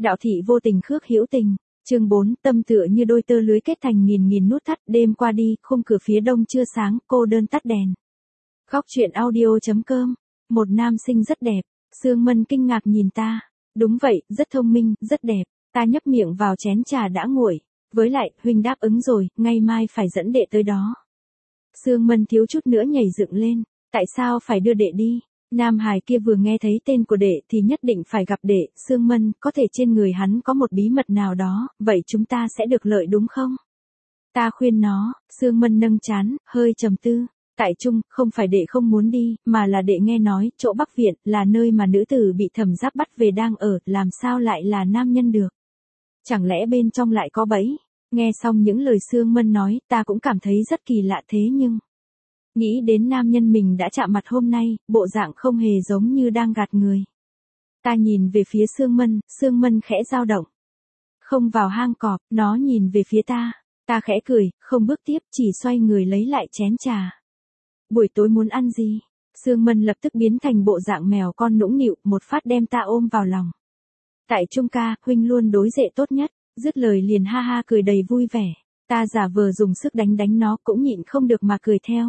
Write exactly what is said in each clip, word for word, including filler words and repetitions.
Đạo thị vô tình khước hữu tình. Chương bốn, tâm tựa như đôi tơ lưới kết thành nghìn nghìn nút thắt, đêm qua đi, khung cửa phía đông chưa sáng, cô đơn tắt đèn. Góc truyện audio.com. Một nam sinh rất đẹp. Sương Mân kinh ngạc nhìn ta. Đúng vậy, rất thông minh, rất đẹp. Ta nhấp miệng vào chén trà đã nguội. Với lại, huynh đáp ứng rồi, ngày mai phải dẫn đệ tới đó. Sương Mân thiếu chút nữa nhảy dựng lên. Tại sao phải đưa đệ đi? Nam hài kia vừa nghe thấy tên của đệ thì nhất định phải gặp đệ. Sương Mân, có thể trên người hắn có một bí mật nào đó, vậy chúng ta sẽ được lợi đúng không? Ta khuyên nó. Sương Mân nâng trán, hơi trầm tư. Tại Trung, không phải đệ không muốn đi, mà là đệ nghe nói, chỗ Bắc Viện, là nơi mà nữ tử bị Thẩm Giáp bắt về đang ở, làm sao lại là nam nhân được? Chẳng lẽ bên trong lại có bẫy? Nghe xong những lời Sương Mân nói, ta cũng cảm thấy rất kỳ lạ thế nhưng... Nghĩ đến nam nhân mình đã chạm mặt hôm nay, bộ dạng không hề giống như đang gạt người. Ta nhìn về phía Sương Mân, Sương Mân khẽ dao động. Không vào hang cọp, nó nhìn về phía ta. Ta khẽ cười, không bước tiếp, chỉ xoay người lấy lại chén trà. Buổi tối muốn ăn gì? Sương Mân lập tức biến thành bộ dạng mèo con nũng nịu, một phát đem ta ôm vào lòng. Tại Trung ca, huynh luôn đối dệ tốt nhất. Dứt lời liền ha ha cười đầy vui vẻ. Ta giả vờ dùng sức đánh đánh nó cũng nhịn không được mà cười theo.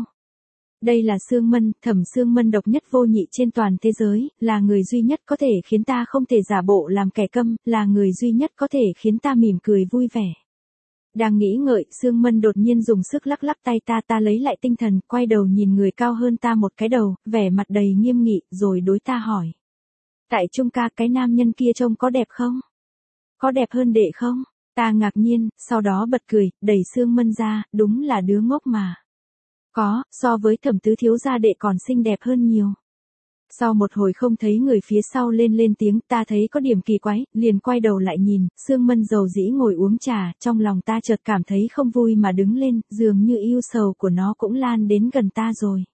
Đây là Sương Mân, Thẩm Sương Mân độc nhất vô nhị trên toàn thế giới, là người duy nhất có thể khiến ta không thể giả bộ làm kẻ câm, là người duy nhất có thể khiến ta mỉm cười vui vẻ. Đang nghĩ ngợi, Sương Mân đột nhiên dùng sức lắc lắc tay ta, ta lấy lại tinh thần, quay đầu nhìn người cao hơn ta một cái đầu, vẻ mặt đầy nghiêm nghị, rồi đối ta hỏi. Tại Trung ca, cái nam nhân kia trông có đẹp không? Có đẹp hơn đệ không? Ta ngạc nhiên, sau đó bật cười, đẩy Sương Mân ra, đúng là đứa ngốc mà. Có, so với Thẩm tứ thiếu gia đệ còn xinh đẹp hơn nhiều. Sau một hồi không thấy người phía sau lên lên tiếng, ta thấy có điểm kỳ quái, liền quay đầu lại nhìn, Sương Mân dầu dĩ ngồi uống trà, trong lòng ta chợt cảm thấy không vui mà đứng lên, dường như yêu sầu của nó cũng lan đến gần ta rồi.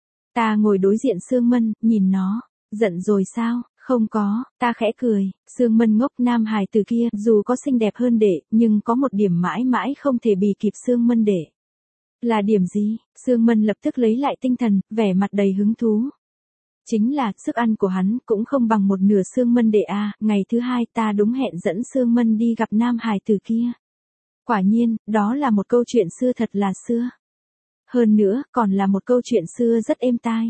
Ta ngồi đối diện Sương Mân, nhìn nó, giận rồi sao? Không có, ta khẽ cười. Sương Mân ngốc, nam hài từ kia, dù có xinh đẹp hơn đệ, nhưng có một điểm mãi mãi không thể bì kịp Sương Mân đệ. Là điểm gì? Sương Mân lập tức lấy lại tinh thần, vẻ mặt đầy hứng thú. Chính là, sức ăn của hắn cũng không bằng một nửa Sương Mân đệ a. Ngày thứ hai ta đúng hẹn dẫn Sương Mân đi gặp nam hài từ kia. Quả nhiên, đó là một câu chuyện xưa thật là xưa. Hơn nữa, còn là một câu chuyện xưa rất êm tai.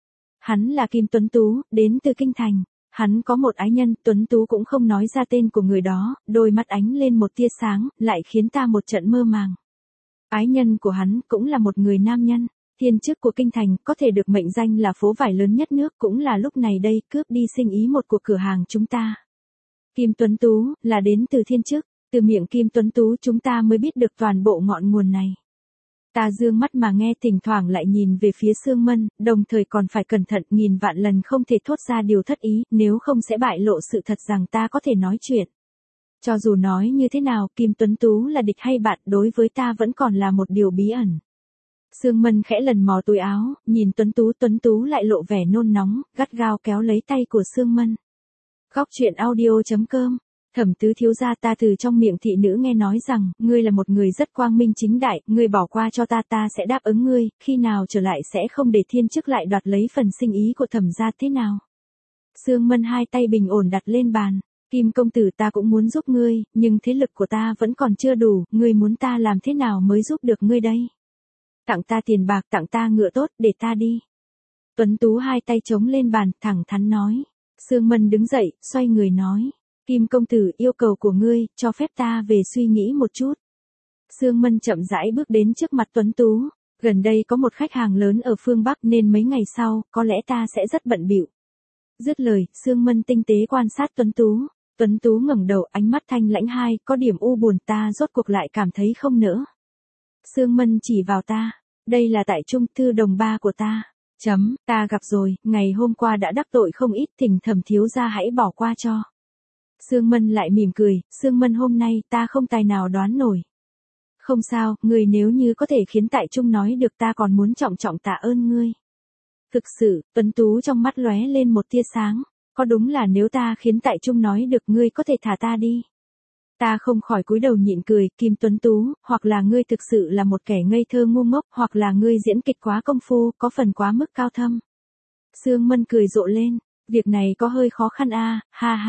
Hắn là Kim Tuấn Tú, đến từ Kinh Thành. Hắn có một ái nhân, Tuấn Tú cũng không nói ra tên của người đó, đôi mắt ánh lên một tia sáng, lại khiến ta một trận mơ màng. Ái nhân của hắn cũng là một người nam nhân, thiên chức của Kinh Thành, có thể được mệnh danh là phố vải lớn nhất nước, cũng là lúc này đây cướp đi sinh ý một cuộc cửa hàng chúng ta. Kim Tuấn Tú, là đến từ thiên chức, từ miệng Kim Tuấn Tú chúng ta mới biết được toàn bộ ngọn nguồn này. Ta dương mắt mà nghe, thỉnh thoảng lại nhìn về phía Sương Mân, đồng thời còn phải cẩn thận, nghìn vạn lần không thể thốt ra điều thất ý, nếu không sẽ bại lộ sự thật rằng ta có thể nói chuyện. Cho dù nói như thế nào, Kim Tuấn Tú là địch hay bạn, đối với ta vẫn còn là một điều bí ẩn. Sương Mân khẽ lần mò túi áo, nhìn Tuấn Tú, Tuấn Tú lại lộ vẻ nôn nóng, gắt gao kéo lấy tay của Sương Mân. Góc truyện audio.com. Thẩm tứ thiếu gia, ta từ trong miệng thị nữ nghe nói rằng, ngươi là một người rất quang minh chính đại, ngươi bỏ qua cho ta, ta sẽ đáp ứng ngươi, khi nào trở lại sẽ không để thiên chức lại đoạt lấy phần sinh ý của Thẩm gia, thế nào? Sương Mân hai tay bình ổn đặt lên bàn. Kim công tử, ta cũng muốn giúp ngươi, nhưng thế lực của ta vẫn còn chưa đủ, ngươi muốn ta làm thế nào mới giúp được ngươi đây? Tặng ta tiền bạc, tặng ta ngựa tốt, để ta đi. Tuấn Tú hai tay chống lên bàn, thẳng thắn nói. Sương Mân đứng dậy, xoay người nói. Kim công tử, yêu cầu của ngươi, cho phép ta về suy nghĩ một chút. Sương Mân chậm rãi bước đến trước mặt Tuấn Tú. Gần đây có một khách hàng lớn ở phương Bắc nên mấy ngày sau, có lẽ ta sẽ rất bận bịu. Dứt lời, Sương Mân tinh tế quan sát Tuấn Tú. Tuấn Tú ngẩng đầu, ánh mắt thanh lãnh hai, có điểm u buồn, ta rốt cuộc lại cảm thấy không nỡ. Sương Mân chỉ vào ta. Đây là tại Trung, thư đồng ba của ta. Chấm, ta gặp rồi, ngày hôm qua đã đắc tội không ít, thỉnh Thẩm thiếu gia hãy bỏ qua cho. Sương Mân lại mỉm cười, Sương Mân hôm nay ta không tài nào đoán nổi. Không sao, người nếu như có thể khiến tại Trung nói được, ta còn muốn trọng trọng tạ ơn ngươi. Thực sự, Tuấn Tú trong mắt lóe lên một tia sáng. Có đúng là nếu ta khiến tại Trung nói được, ngươi có thể thả ta đi. Ta không khỏi cúi đầu nhịn cười, Kim Tuấn Tú, hoặc là ngươi thực sự là một kẻ ngây thơ ngu ngốc, hoặc là ngươi diễn kịch quá công phu, có phần quá mức cao thâm. Sương Mân cười rộ lên, việc này có hơi khó khăn a, ha ha.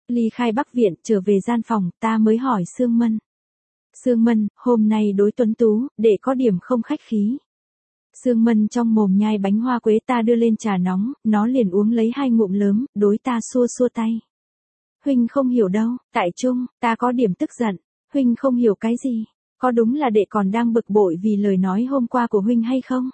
Ly khai Bắc viện, trở về gian phòng, ta mới hỏi Sương Mân. Sương Mân, hôm nay đối tuấn tú, để có điểm không khách khí. Sương Mân trong mồm nhai bánh hoa quế, ta đưa lên trà nóng, nó liền uống lấy hai ngụm lớn, đối ta xua xua tay. Huynh không hiểu đâu, tại trung, ta có điểm tức giận. Huynh không hiểu cái gì? Có đúng là đệ còn đang bực bội vì lời nói hôm qua của huynh hay không?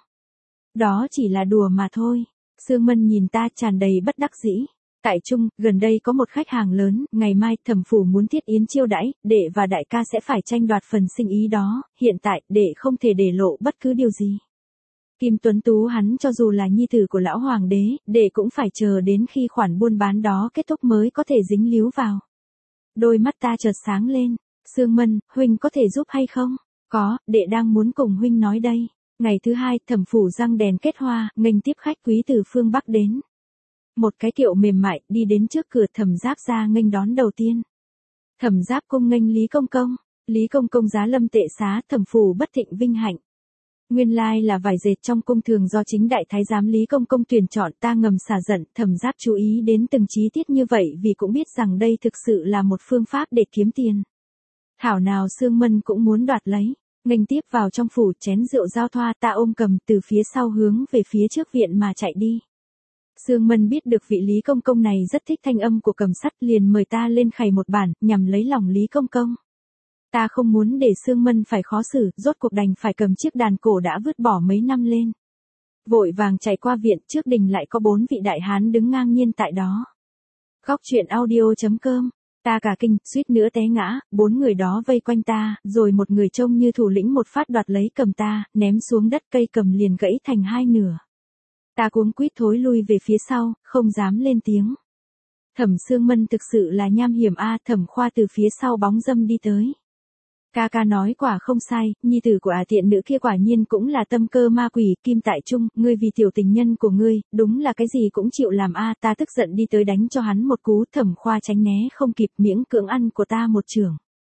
Đó chỉ là đùa mà thôi. Sương Mân nhìn ta tràn đầy bất đắc dĩ. Tại trung, gần đây có một khách hàng lớn, ngày mai thẩm phủ muốn thiết yến chiêu đãi, đệ và đại ca sẽ phải tranh đoạt phần sinh ý đó, hiện tại đệ không thể để lộ bất cứ điều gì. Kim Tuấn Tú hắn cho dù là nhi tử của lão hoàng đế, đệ cũng phải chờ đến khi khoản buôn bán đó kết thúc mới có thể dính líu vào. Đôi mắt ta chợt sáng lên. Sương Mân, huynh có thể giúp hay không? Có, đệ đang muốn cùng huynh nói đây. Ngày thứ hai, thẩm phủ răng đèn kết hoa, nghênh tiếp khách quý từ phương Bắc đến. Một cái kiệu mềm mại, đi đến trước cửa Thẩm Giáp ra nghênh đón đầu tiên. Thẩm Giáp cung nghênh Lý Công Công. Lý Công Công giá lâm tệ xá, thẩm phủ bất thịnh vinh hạnh. Nguyên lai là vải dệt trong cung thường do chính đại thái giám Lý Công Công tuyển chọn, ta ngầm xả giận. Thẩm Giáp chú ý đến từng chi tiết như vậy vì cũng biết rằng đây thực sự là một phương pháp để kiếm tiền. Thảo nào Sương Mân cũng muốn đoạt lấy. Nghênh tiếp vào trong phủ, chén rượu giao thoa, ta ôm cầm từ phía sau hướng về phía trước viện mà chạy đi. Sương Mân biết được vị Lý Công Công này rất thích thanh âm của cầm sắt, liền mời ta lên khày một bản, nhằm lấy lòng Lý Công Công. Ta không muốn để Sương Mân phải khó xử, rốt cuộc đành phải cầm chiếc đàn cổ đã vứt bỏ mấy năm lên. Vội vàng chạy qua viện, trước đình lại có bốn vị đại hán đứng ngang nhiên tại đó. Góc truyện audio chấm com. Ta cả kinh, suýt nữa té ngã, bốn người đó vây quanh ta, rồi một người trông như thủ lĩnh một phát đoạt lấy cầm ta, ném xuống đất, cây cầm liền gãy thành hai nửa. Ta cuống quýt thối lui về phía sau, không dám lên tiếng. Thẩm Sương Mân thực sự là nham hiểm a. Thẩm Khoa từ phía sau bóng dâm đi tới. Ca ca nói quả không sai, nhi tử của ả tiện nữ kia quả nhiên cũng là tâm cơ ma quỷ. Kim Tại Trung, ngươi vì tiểu tình nhân của ngươi, đúng là cái gì cũng chịu làm a. Ta tức giận đi tới đánh cho hắn một cú, Thẩm Khoa tránh né không kịp, miễn cưỡng ăn của ta một chưởng.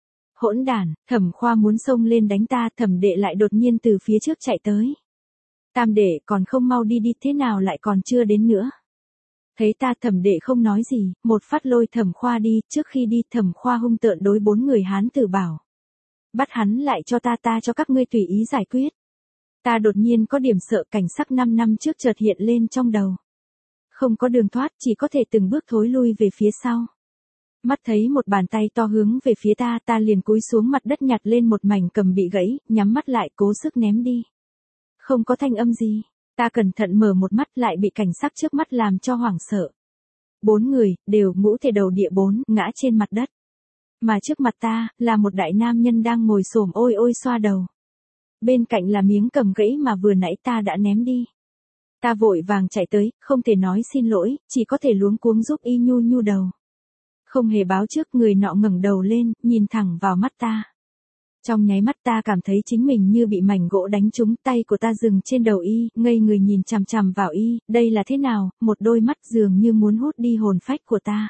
Hỗn đản, Thẩm Khoa muốn xông lên đánh ta, Thẩm đệ lại đột nhiên từ phía trước chạy tới. Tam đệ, còn không mau đi đi, thế nào lại còn chưa đến nữa? Thấy ta, Thẩm đệ không nói gì, một phát lôi Thẩm Khoa đi. Trước khi đi, Thẩm Khoa hung tợn đối bốn người hán tử bảo. Bắt hắn lại cho ta, ta cho các ngươi tùy ý giải quyết. Ta đột nhiên có điểm sợ, cảnh sắc năm năm trước chợt hiện lên trong đầu. Không có đường thoát, chỉ có thể từng bước thối lui về phía sau. Mắt thấy một bàn tay to hướng về phía ta, ta liền cúi xuống mặt đất nhặt lên một mảnh cầm bị gãy, nhắm mắt lại cố sức ném đi. Không có thanh âm gì, ta cẩn thận mở một mắt lại bị cảnh sắc trước mắt làm cho hoảng sợ. Bốn người, đều ngũ thể đầu địa bốn, ngã trên mặt đất. Mà trước mặt ta, là một đại nam nhân đang ngồi xổm ôi ôi xoa đầu. Bên cạnh là miếng cầm gãy mà vừa nãy ta đã ném đi. Ta vội vàng chạy tới, không thể nói xin lỗi, chỉ có thể luống cuống giúp y nhu nhu đầu. Không hề báo trước, người nọ ngẩng đầu lên, nhìn thẳng vào mắt ta. Trong nháy mắt ta cảm thấy chính mình như bị mảnh gỗ đánh trúng, tay của ta dừng trên đầu y, ngây người nhìn chằm chằm vào y, đây là thế nào, một đôi mắt dường như muốn hút đi hồn phách của ta.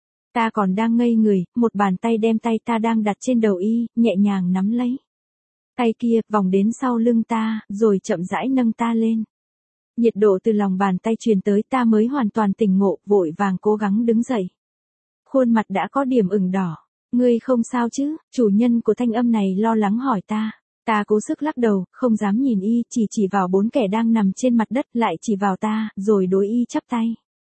Ta còn đang ngây người, một bàn tay đem tay ta đang đặt trên đầu y, nhẹ nhàng nắm lấy. Tay kia, vòng đến sau lưng ta, rồi chậm rãi nâng ta lên. Nhiệt độ từ lòng bàn tay truyền tới, ta mới hoàn toàn tỉnh ngộ, vội vàng cố gắng đứng dậy. Khuôn mặt đã có điểm ửng đỏ. Ngươi không sao chứ? Chủ nhân của thanh âm này lo lắng hỏi ta. Ta cố sức lắc đầu, không dám nhìn y, chỉ chỉ vào bốn kẻ đang nằm trên mặt đất, lại chỉ vào ta, rồi đối y chắp tay.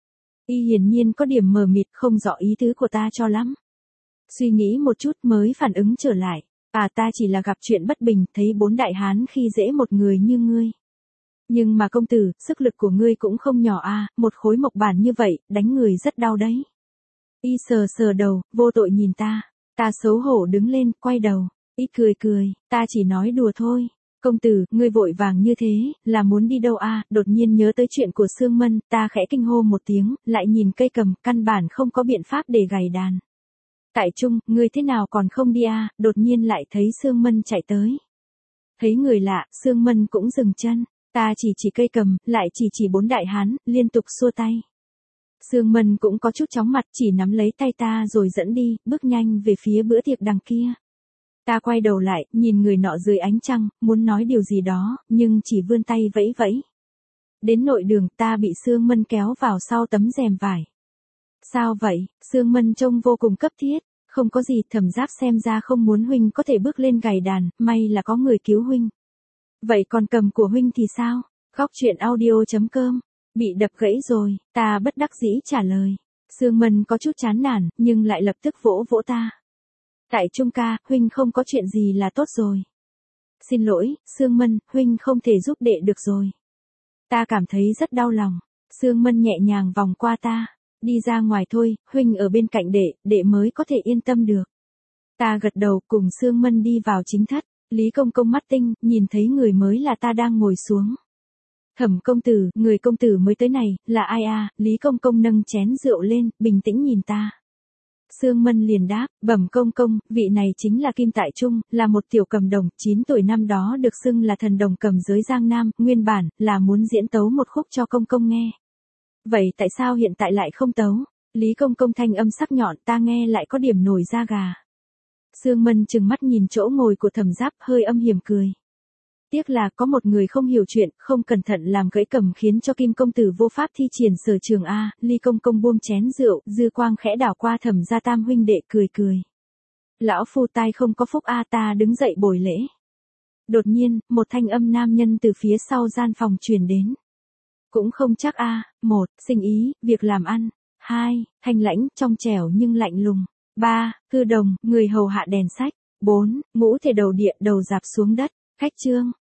Y hiển nhiên có điểm mờ mịt, không rõ ý tứ của ta cho lắm. Suy nghĩ một chút mới phản ứng trở lại. À, ta chỉ là gặp chuyện bất bình, thấy bốn đại hán khi dễ một người như ngươi. Nhưng mà công tử, sức lực của ngươi cũng không nhỏ a, một khối mộc bản như vậy, đánh người rất đau đấy. Y sờ sờ đầu, vô tội nhìn ta. Ta xấu hổ đứng lên, quay đầu. Y cười cười, ta chỉ nói đùa thôi. Công tử, ngươi vội vàng như thế, là muốn đi đâu a? Đột nhiên nhớ tới chuyện của Sương Mân, ta khẽ kinh hô một tiếng, lại nhìn cây cầm, căn bản không có biện pháp để gảy đàn. Tại Trung, ngươi thế nào còn không đi a? Đột nhiên lại thấy Sương Mân chạy tới. Thấy người lạ, Sương Mân cũng dừng chân. Ta chỉ chỉ cây cầm, lại chỉ chỉ bốn đại hán, liên tục xua tay. Sương Mân cũng có chút chóng mặt, chỉ nắm lấy tay ta rồi dẫn đi, bước nhanh về phía bữa tiệc đằng kia. Ta quay đầu lại, nhìn người nọ dưới ánh trăng, muốn nói điều gì đó, nhưng chỉ vươn tay vẫy vẫy. Đến nội đường, ta bị Sương Mân kéo vào sau tấm rèm vải. Sao vậy? Sương Mân trông vô cùng cấp thiết. Không có gì, Thẩm Giáp xem ra không muốn huynh có thể bước lên gảy đàn, may là có người cứu huynh. Vậy còn cầm của huynh thì sao? Khóc chuyện audio chấm com. Bị đập gãy rồi, ta bất đắc dĩ trả lời. Sương Mân có chút chán nản, nhưng lại lập tức vỗ vỗ ta. Tại Trung ca, huynh không có chuyện gì là tốt rồi. Xin lỗi, Sương Mân, huynh không thể giúp đệ được rồi. Ta cảm thấy rất đau lòng. Sương Mân nhẹ nhàng vòng qua ta. Đi ra ngoài thôi, huynh ở bên cạnh đệ, đệ mới có thể yên tâm được. Ta gật đầu cùng Sương Mân đi vào chính thất. Lý Công Công mắt tinh, nhìn thấy người mới là ta đang ngồi xuống. Thẩm công tử, người công tử mới tới này, là ai à? Lý Công Công nâng chén rượu lên, bình tĩnh nhìn ta. Sương Mân liền đáp, bẩm công công, vị này chính là Kim Tại Trung, là một tiểu cầm đồng, chín tuổi năm đó được xưng là thần đồng cầm giới Giang Nam, nguyên bản, là muốn diễn tấu một khúc cho công công nghe. Vậy tại sao hiện tại lại không tấu? Lý Công Công thanh âm sắc nhọn, ta nghe lại có điểm nổi da gà. Sương Mân trừng mắt nhìn chỗ ngồi của Thẩm Giáp, hơi âm hiểm cười. Tiếc là có một người không hiểu chuyện, không cẩn thận làm gãy cầm khiến cho Kim công tử vô pháp thi triển sở trường a. Lý Công Công buông chén rượu, dư quang khẽ đảo qua Thẩm gia tam huynh đệ, cười cười. Lão phu tai không có phúc a. Ta đứng dậy bồi lễ. Đột nhiên, một thanh âm nam nhân từ phía sau gian phòng truyền đến. Cũng không chắc a. Một, sinh ý, việc làm ăn. Hai, thanh lãnh, trong trẻo nhưng lạnh lùng. Ba, cư đồng, người hầu hạ đèn sách. Bốn, ngũ thể đầu địa, đầu dạp xuống đất. Khách trương.